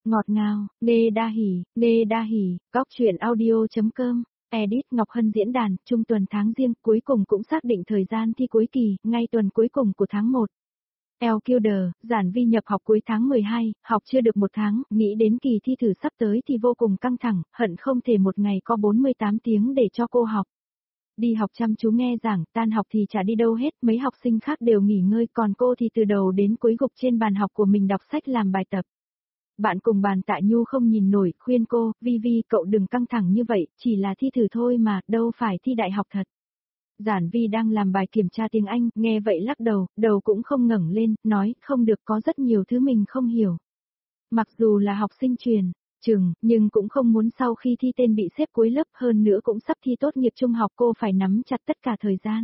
Ngọt ngào, Nê đa hỉ, góc truyện audio.com, edit Ngọc Hân diễn đàn, trung tuần tháng Giêng, cuối cùng cũng xác định thời gian thi cuối kỳ, ngay tuần cuối cùng của tháng 1. LQD, Giản Vi nhập học cuối tháng 12, học chưa được 1 tháng, nghĩ đến kỳ thi thử sắp tới thì vô cùng căng thẳng, hận không thể một ngày có 48 tiếng để cho cô học. Đi học chăm chú nghe giảng, tan học thì chả đi đâu hết, mấy học sinh khác đều nghỉ ngơi, còn cô thì từ đầu đến cuối gục trên bàn học của mình đọc sách làm bài tập. Bạn cùng bàn Tạ Nhu không nhìn nổi, khuyên cô, Vi cậu đừng căng thẳng như vậy, chỉ là thi thử thôi mà, đâu phải thi đại học thật. Giản Vi đang làm bài kiểm tra tiếng Anh, nghe vậy lắc đầu, đầu cũng không ngẩng lên, nói, không được, có rất nhiều thứ mình không hiểu. Mặc dù là học sinh truyền trường, nhưng cũng không muốn sau khi thi tên bị xếp cuối lớp, hơn nữa cũng sắp thi tốt nghiệp trung học, cô phải nắm chặt tất cả thời gian.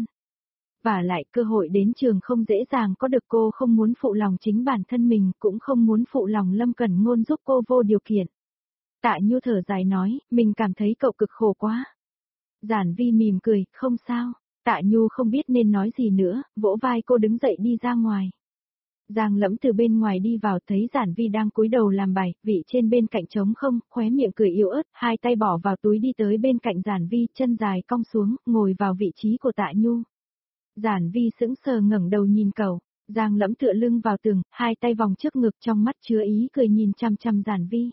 Và lại cơ hội đến trường không dễ dàng có được, cô không muốn phụ lòng chính bản thân mình, cũng không muốn phụ lòng Lâm Cẩn Ngôn giúp cô vô điều kiện. Tạ Nhu thở dài nói, mình cảm thấy cậu cực khổ quá. Giản Vi mỉm cười, không sao. Tạ Nhu không biết nên nói gì nữa, vỗ vai cô đứng dậy đi ra ngoài. Giang Lẫm từ bên ngoài đi vào thấy Giản Vi đang cúi đầu làm bài, vị trên bên cạnh trống không, khóe miệng cười yếu ớt, hai tay bỏ vào túi đi tới bên cạnh Giản Vi, chân dài cong xuống, ngồi vào vị trí của Tạ Nhu. Giản Vi sững sờ ngẩng đầu nhìn cậu, Giang Lẫm tựa lưng vào tường, hai tay vòng trước ngực, trong mắt chứa ý cười nhìn chăm chăm Giản Vi.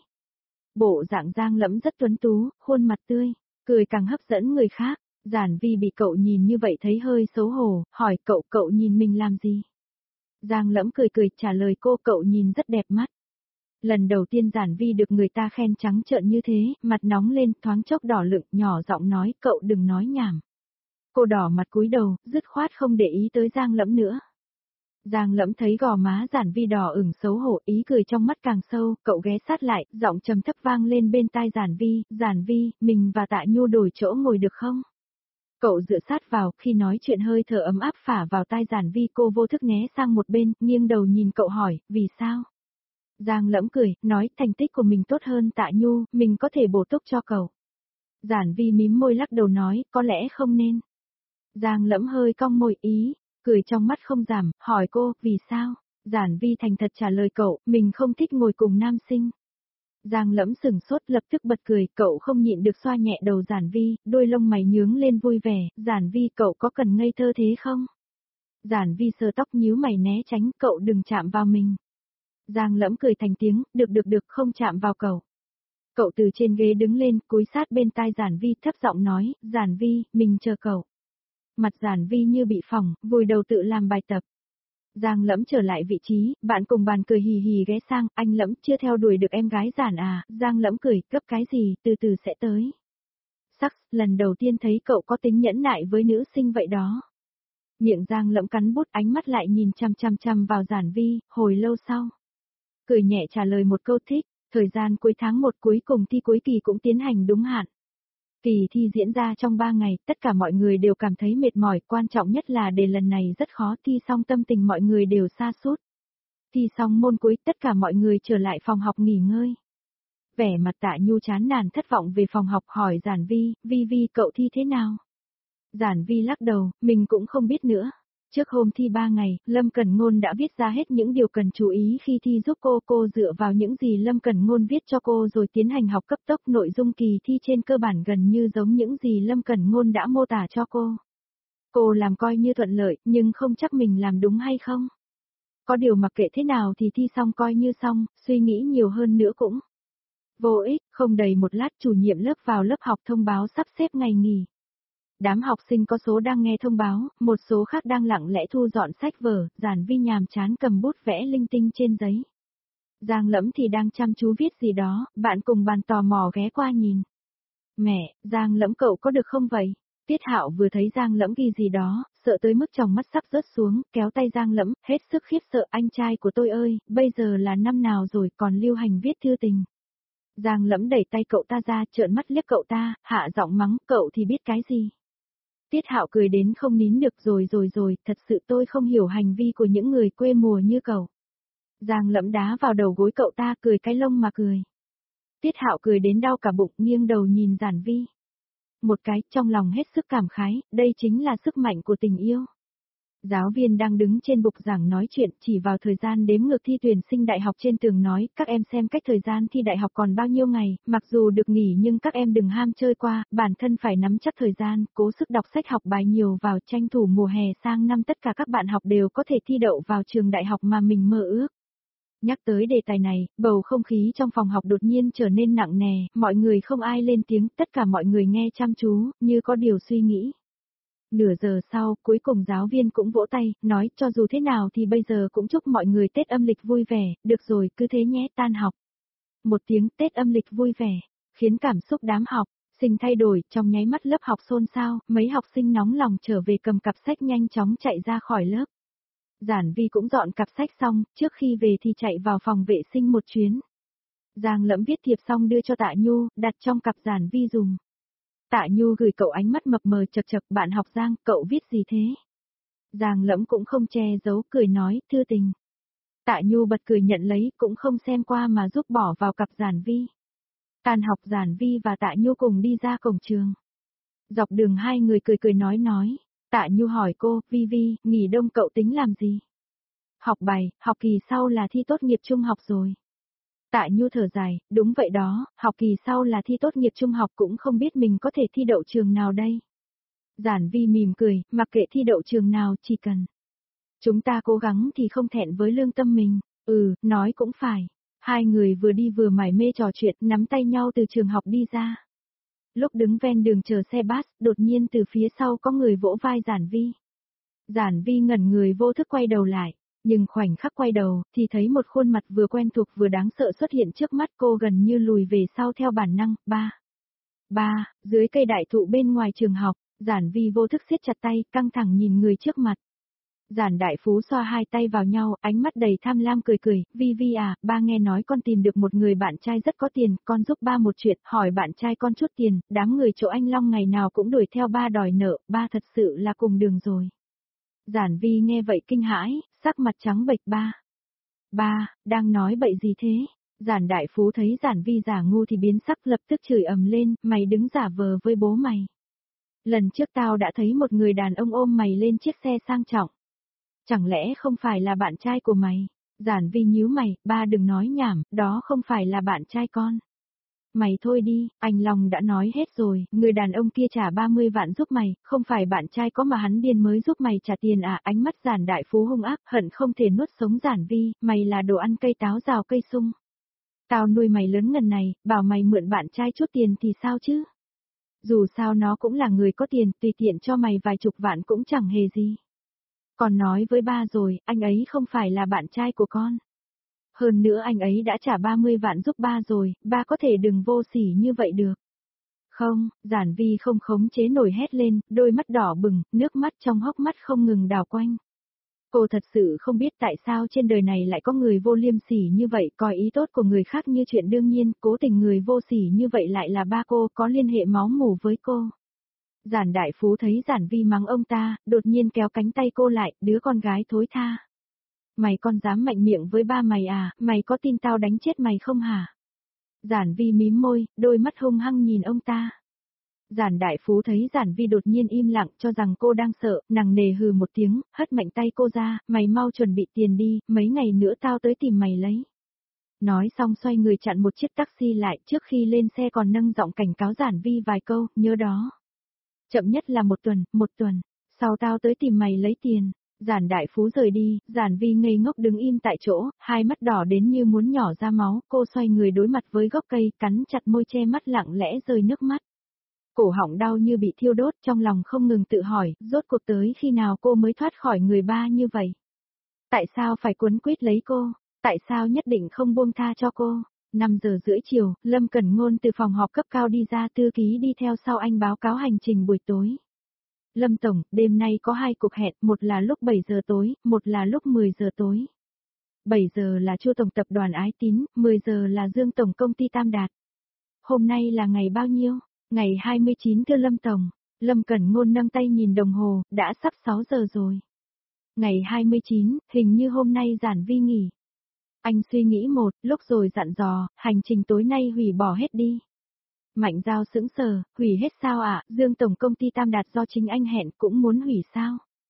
Bộ dạng Giang Lẫm rất tuấn tú, khuôn mặt tươi, cười càng hấp dẫn người khác. Giản Vi bị cậu nhìn như vậy thấy hơi xấu hổ, hỏi cậu nhìn mình làm gì? Giang Lẫm cười trả lời cô, cậu nhìn rất đẹp mắt. Lần đầu tiên Giản Vi được người ta khen trắng trợn như thế, mặt nóng lên, thoáng chốc đỏ lựng, nhỏ giọng nói, cậu đừng nói nhảm. Cô đỏ mặt cúi đầu, dứt khoát không để ý tới Giang Lẫm nữa. Giang Lẫm thấy gò má Giản Vi đỏ ửng xấu hổ, ý cười trong mắt càng sâu, cậu ghé sát lại, giọng trầm thấp vang lên bên tai Giản Vi, mình và Tạ Nhu đổi chỗ ngồi được không? Cậu dựa sát vào, khi nói chuyện hơi thở ấm áp phả vào tai Giản Vi, cô vô thức né sang một bên, nghiêng đầu nhìn cậu hỏi, vì sao? Giang Lẫm cười, nói thành tích của mình tốt hơn Tạ Nhu, mình có thể bổ túc cho cậu. Giản Vi mím môi lắc đầu nói, có lẽ không nên. Giang Lẫm hơi cong môi cười trong mắt không giảm, hỏi cô, vì sao? Giản Vi thành thật trả lời cậu, mình không thích ngồi cùng nam sinh. Giang Lẫm sừng sốt lập tức bật cười, cậu không nhịn được xoa nhẹ đầu Giản Vi, đôi lông mày nhướng lên vui vẻ, Giản Vi cậu có cần ngây thơ thế không? Giản Vi sờ tóc nhíu mày né tránh, cậu đừng chạm vào mình. Giang Lẫm cười thành tiếng, được không chạm vào cậu. Cậu từ trên ghế đứng lên, cúi sát bên tai Giản Vi thấp giọng nói, Giản Vi, mình chờ cậu. Mặt Giản Vi như bị phỏng, vùi đầu tự làm bài tập. Giang Lẫm trở lại vị trí, bạn cùng bàn cười hì hì ghé sang, anh Lẫm chưa theo đuổi được em gái Giản à, Giang Lẫm cười, cấp cái gì, từ từ sẽ tới. Lần đầu tiên thấy cậu có tính nhẫn nại với nữ sinh vậy đó. Miệng Giang Lẫm cắn bút, ánh mắt lại nhìn chăm vào Giản Vi, hồi lâu sau. Cười nhẹ trả lời một câu thích, thời gian cuối tháng 1 cuối cùng thi cuối kỳ cũng tiến hành đúng hạn. Kỳ thi diễn ra trong 3 ngày, tất cả mọi người đều cảm thấy mệt mỏi, quan trọng nhất là đề lần này rất khó, thi xong tâm tình mọi người đều sa sút. Thi xong môn cuối, tất cả mọi người trở lại phòng học nghỉ ngơi. Vẻ mặt Tạ Nhu chán nản thất vọng về phòng học, hỏi Giản Vi cậu thi thế nào? Giản Vi lắc đầu, mình cũng không biết nữa. Trước hôm thi 3 ngày, Lâm Cẩn Ngôn đã viết ra hết những điều cần chú ý khi thi giúp cô dựa vào những gì Lâm Cẩn Ngôn viết cho cô rồi tiến hành học cấp tốc, nội dung kỳ thi trên cơ bản gần như giống những gì Lâm Cẩn Ngôn đã mô tả cho cô. Cô làm coi như thuận lợi, nhưng không chắc mình làm đúng hay không. Có điều mặc kệ thế nào thì thi xong coi như xong, suy nghĩ nhiều hơn nữa cũng vô ích. Không đầy một lát chủ nhiệm lớp vào lớp học thông báo sắp xếp ngày nghỉ. Đám học sinh có số đang nghe thông báo, một số khác đang lặng lẽ thu dọn sách vở, Giản Vi nhàm chán cầm bút vẽ linh tinh trên giấy. Giang Lẫm thì đang chăm chú viết gì đó, bạn cùng bàn tò mò ghé qua nhìn. Mẹ, Giang Lẫm cậu có được không vậy? Tiết Hạo vừa thấy Giang Lẫm ghi gì đó, sợ tới mức tròng mắt sắp rớt xuống, kéo tay Giang Lẫm, hết sức khiếp sợ, anh trai của tôi ơi, bây giờ là năm nào rồi còn lưu hành viết thư tình. Giang Lẫm đẩy tay cậu ta ra, trợn mắt liếc cậu ta, hạ giọng mắng, cậu thì biết cái gì? Tiết Hạo cười đến không nín được, rồi, thật sự tôi không hiểu hành vi của những người quê mùa như cậu. Giang Lẫm đá vào đầu gối cậu ta, cười cái lông mà cười. Tiết Hạo cười đến đau cả bụng, nghiêng đầu nhìn Giản Vi. Một cái, trong lòng hết sức cảm khái, đây chính là sức mạnh của tình yêu. Giáo viên đang đứng trên bục giảng nói chuyện, chỉ vào thời gian đếm ngược thi tuyển sinh đại học trên tường nói, các em xem cách thời gian thi đại học còn bao nhiêu ngày, mặc dù được nghỉ nhưng các em đừng ham chơi qua, bản thân phải nắm chắc thời gian, cố sức đọc sách học bài nhiều vào, tranh thủ mùa hè sang năm tất cả các bạn học đều có thể thi đậu vào trường đại học mà mình mơ ước. Nhắc tới đề tài này, bầu không khí trong phòng học đột nhiên trở nên nặng nề, mọi người không ai lên tiếng, tất cả mọi người nghe chăm chú, như có điều suy nghĩ. Nửa giờ sau, cuối cùng giáo viên cũng vỗ tay, nói cho dù thế nào thì bây giờ cũng chúc mọi người Tết âm lịch vui vẻ, được rồi, cứ thế nhé, tan học. Một tiếng Tết âm lịch vui vẻ, khiến cảm xúc đám học sinh thay đổi, trong nháy mắt lớp học xôn xao, mấy học sinh nóng lòng trở về cầm cặp sách nhanh chóng chạy ra khỏi lớp. Giản Vi cũng dọn cặp sách xong, trước khi về thì chạy vào phòng vệ sinh một chuyến. Giang Lẫm viết thiệp xong đưa cho Tạ Nhu, đặt trong cặp Giản Vi dùng. Tạ Nhu gửi cậu ánh mắt mập mờ chật chật, bạn học Giang, cậu viết gì thế? Giang Lẫm cũng không che giấu, cười nói, thư tình. Tạ Nhu bật cười nhận lấy, cũng không xem qua mà giúp bỏ vào cặp Giản Vi. Tan học Giản Vi và Tạ Nhu cùng đi ra cổng trường. Dọc đường hai người cười cười nói. Tạ Nhu hỏi cô, Vi Vi, nghỉ đông cậu tính làm gì? Học bài, học kỳ sau là thi tốt nghiệp trung học rồi. Tạ Nhu thở dài, đúng vậy đó, học kỳ sau là thi tốt nghiệp trung học, cũng không biết mình có thể thi đậu trường nào đây. Giản Vi mỉm cười, mặc kệ thi đậu trường nào, chỉ cần chúng ta cố gắng thì không thẹn với lương tâm mình. Nói cũng phải. Hai người vừa đi vừa mải mê trò chuyện, nắm tay nhau từ trường học đi ra. Lúc đứng ven đường chờ xe bus, đột nhiên từ phía sau có người vỗ vai Giản Vi. Giản Vi ngẩn người vô thức quay đầu lại, nhưng khoảnh khắc quay đầu, thì thấy một khuôn mặt vừa quen thuộc vừa đáng sợ xuất hiện trước mắt, cô gần như lùi về sau theo bản năng. Ba, dưới cây đại thụ bên ngoài trường học, Giản Vi vô thức siết chặt tay, căng thẳng nhìn người trước mặt. Giản Đại Phú xoa hai tay vào nhau, ánh mắt đầy tham lam cười, Vi Vi à, ba nghe nói con tìm được một người bạn trai rất có tiền, con giúp ba một chuyện, hỏi bạn trai con chút tiền, đám người chỗ anh Long ngày nào cũng đuổi theo ba đòi nợ, ba thật sự là cùng đường rồi. Giản Vi nghe vậy kinh hãi, sắc mặt trắng bệch. Ba, đang nói bậy gì thế? Giản Đại Phú thấy Giản Vi giả ngu thì biến sắc, lập tức chửi ầm lên, mày đứng giả vờ với bố mày. Lần trước tao đã thấy một người đàn ông ôm mày lên chiếc xe sang trọng. Chẳng lẽ không phải là bạn trai của mày? Giản Vi nhíu mày, ba đừng nói nhảm, đó không phải là bạn trai con. Mày thôi đi, anh Long đã nói hết rồi, người đàn ông kia trả 30 vạn giúp mày, không phải bạn trai có mà hắn điên mới giúp mày trả tiền à? Ánh mắt Giản Đại Phú hung ác, hận không thể nuốt sống Giản Vi, mày là đồ ăn cây táo rào cây sung. Tao nuôi mày lớn ngần này, bảo mày mượn bạn trai chút tiền thì sao chứ? Dù sao nó cũng là người có tiền, tùy tiện cho mày vài chục vạn cũng chẳng hề gì. Còn nói với ba rồi, anh ấy không phải là bạn trai của con. Hơn nữa anh ấy đã trả 30 vạn giúp ba rồi, ba có thể đừng vô sỉ như vậy được. Không, Giản Vi không khống chế nổi hét lên, đôi mắt đỏ bừng, nước mắt trong hốc mắt không ngừng đảo quanh. Cô thật sự không biết tại sao trên đời này lại có người vô liêm sỉ như vậy, coi ý tốt của người khác như chuyện đương nhiên, cố tình người vô sỉ như vậy lại là ba cô, có liên hệ máu mủ với cô. Giản Đại Phú thấy Giản Vi mắng ông ta, đột nhiên kéo cánh tay cô lại, đứa con gái thối tha. Mày con dám mạnh miệng với ba mày à, mày có tin tao đánh chết mày không hả? Giản Vi mím môi, đôi mắt hung hăng nhìn ông ta. Giản Đại Phú thấy Giản Vi đột nhiên im lặng, cho rằng cô đang sợ, nặng nề hừ một tiếng, hất mạnh tay cô ra, mày mau chuẩn bị tiền đi, mấy ngày nữa tao tới tìm mày lấy. Nói xong xoay người chặn một chiếc taxi lại, trước khi lên xe còn nâng giọng cảnh cáo Giản Vi vài câu, nhớ đó. Chậm nhất là một tuần, sau tao tới tìm mày lấy tiền. Giản Đại Phú rời đi, Giản Vi ngây ngốc đứng im tại chỗ, hai mắt đỏ đến như muốn nhỏ ra máu, cô xoay người đối mặt với gốc cây, cắn chặt môi che mắt lặng lẽ rơi nước mắt. Cổ họng đau như bị thiêu đốt, trong lòng không ngừng tự hỏi, rốt cuộc tới khi nào cô mới thoát khỏi người ba như vậy? Tại sao phải quấn quýt lấy cô? Tại sao nhất định không buông tha cho cô? 5 giờ rưỡi chiều, Lâm Cẩn Ngôn từ phòng họp cấp cao đi ra, thư ký đi theo sau anh báo cáo hành trình buổi tối. Lâm Tổng, đêm nay có 2 cuộc hẹn, một là lúc 7 giờ tối, một là lúc 10 giờ tối. 7 giờ là Chu Tổng tập đoàn Ái Tín, 10 giờ là Dương Tổng công ty Tam Đạt. Hôm nay là ngày bao nhiêu? Ngày 29 thưa Lâm Tổng. Lâm Cẩn Ngôn nâng tay nhìn đồng hồ, đã sắp 6 giờ rồi. Ngày 29, hình như hôm nay Giản Vi nghỉ. Anh suy nghĩ một lúc rồi dặn dò, hành trình tối nay hủy bỏ hết đi. Mạnh Giao sững sờ, hủy hết sao ạ? Dương Tổng công ty Tam Đạt do chính anh hẹn cũng muốn hủy sao?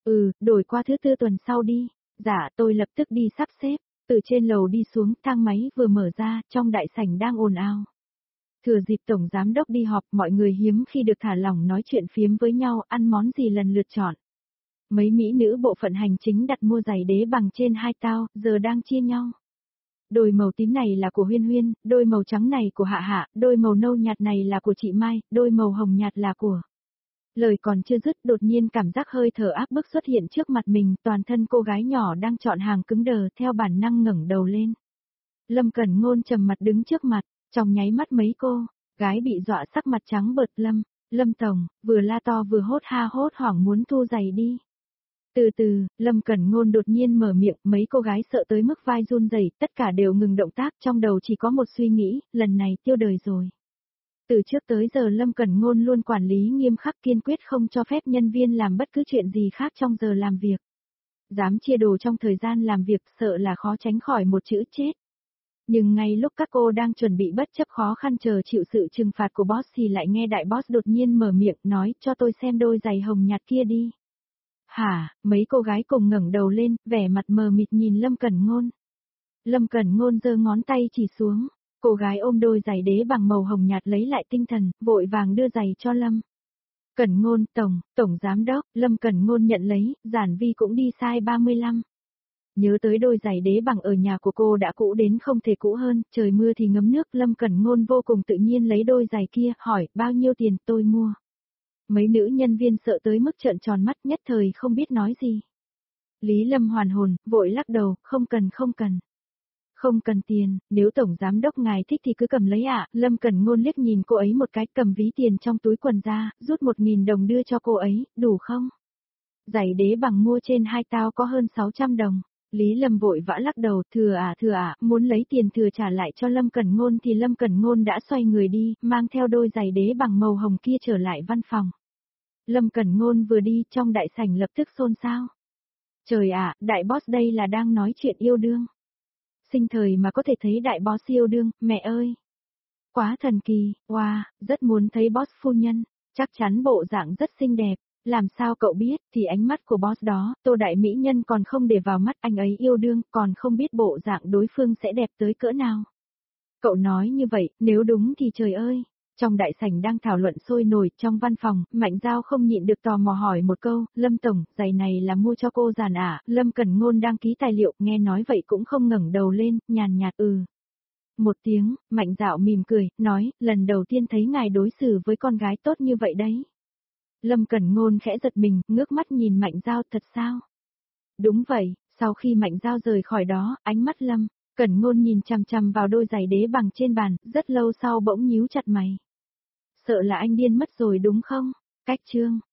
Đổi qua thứ tư tuần sau đi. Dạ, tôi lập tức đi sắp xếp. Từ trên lầu đi xuống, thang máy vừa mở ra, trong đại sảnh đang ồn ào. Thừa dịp tổng giám đốc đi họp, mọi người hiếm khi được thả lỏng nói chuyện phiếm với nhau, ăn món gì lần lượt chọn. Mấy mỹ nữ bộ phận hành chính đặt mua giày đế bằng trên hai tao, giờ đang chia nhau. Đôi màu tím này là của Huyên Huyên, đôi màu trắng này của Hạ Hạ, đôi màu nâu nhạt này là của chị Mai, đôi màu hồng nhạt là của... Lời còn chưa dứt, đột nhiên cảm giác hơi thở áp bức xuất hiện trước mặt mình, toàn thân cô gái nhỏ đang chọn hàng cứng đờ theo bản năng ngẩng đầu lên. Lâm Cẩn Ngôn trầm mặt đứng trước mặt, trong nháy mắt mấy cô, gái bị dọa sắc mặt trắng bợt. Lâm Tổng, vừa la to vừa hốt ha hốt hoảng muốn thu giày đi. Từ từ, Lâm Cẩn Ngôn đột nhiên mở miệng, mấy cô gái sợ tới mức vai run rẩy, tất cả đều ngừng động tác, trong đầu chỉ có một suy nghĩ, lần này tiêu đời rồi. Từ trước tới giờ Lâm Cẩn Ngôn luôn quản lý nghiêm khắc kiên quyết không cho phép nhân viên làm bất cứ chuyện gì khác trong giờ làm việc. Dám chia đồ trong thời gian làm việc sợ là khó tránh khỏi một chữ chết. Nhưng ngay lúc các cô đang chuẩn bị bất chấp khó khăn chờ chịu sự trừng phạt của boss thì lại nghe đại boss đột nhiên mở miệng nói cho tôi xem đôi giày hồng nhạt kia đi. Hả, mấy cô gái cùng ngẩng đầu lên, vẻ mặt mờ mịt nhìn Lâm Cẩn Ngôn. Lâm Cẩn Ngôn giơ ngón tay chỉ xuống, cô gái ôm đôi giày đế bằng màu hồng nhạt lấy lại tinh thần, vội vàng đưa giày cho Lâm Cẩn Ngôn. Tổng giám đốc, Lâm Cẩn Ngôn nhận lấy, giản vi cũng đi size 35. Nhớ tới đôi giày đế bằng ở nhà của cô đã cũ đến không thể cũ hơn, trời mưa thì ngấm nước, Lâm Cẩn Ngôn vô cùng tự nhiên lấy đôi giày kia, hỏi, bao nhiêu tiền, tôi mua. Mấy nữ nhân viên sợ tới mức trợn tròn mắt, nhất thời không biết nói gì. Lý Lâm hoàn hồn, vội lắc đầu, không cần. Không cần tiền, nếu tổng giám đốc ngài thích thì cứ cầm lấy ạ. Lâm Cẩn Ngôn liếc nhìn cô ấy một cái, cầm ví tiền trong túi quần ra, rút 1.000 đồng đưa cho cô ấy, đủ không? Giày đế bằng mua trên hai tao có hơn 600 đồng. Lý Lâm vội vã lắc đầu, thừa à, muốn lấy tiền thừa trả lại cho Lâm Cẩn Ngôn thì Lâm Cẩn Ngôn đã xoay người đi, mang theo đôi giày đế bằng màu hồng kia trở lại văn phòng. Lâm Cẩn Ngôn vừa đi, trong đại sảnh lập tức xôn xao. Trời ạ, đại boss đây là đang nói chuyện yêu đương. Sinh thời mà có thể thấy đại boss yêu đương, mẹ ơi. Quá thần kỳ, wow, rất muốn thấy boss phu nhân, chắc chắn bộ dạng rất xinh đẹp. Làm sao cậu biết, thì ánh mắt của boss đó, Tô Đại Mỹ Nhân còn không để vào mắt, anh ấy yêu đương, còn không biết bộ dạng đối phương sẽ đẹp tới cỡ nào. Cậu nói như vậy, nếu đúng thì trời ơi. Trong đại sảnh đang thảo luận sôi nổi, trong văn phòng, Mạnh Giao không nhịn được tò mò hỏi một câu, Lâm Tổng, giày này là mua cho cô giàn à? Lâm Cẩn Ngôn đang ký tài liệu, nghe nói vậy cũng không ngẩng đầu lên, nhàn nhạt một tiếng, Mạnh Dạo mỉm cười, nói, lần đầu tiên thấy ngài đối xử với con gái tốt như vậy đấy. Lâm Cẩn Ngôn khẽ giật mình, ngước mắt nhìn Mạnh Giao, thật sao? Đúng vậy, sau khi Mạnh Giao rời khỏi đó, ánh mắt Lâm Cẩn Ngôn nhìn chằm chằm vào đôi giày đế bằng trên bàn, rất lâu sau bỗng nhíu chặt mày. Sợ là anh điên mất rồi đúng không? Cách chương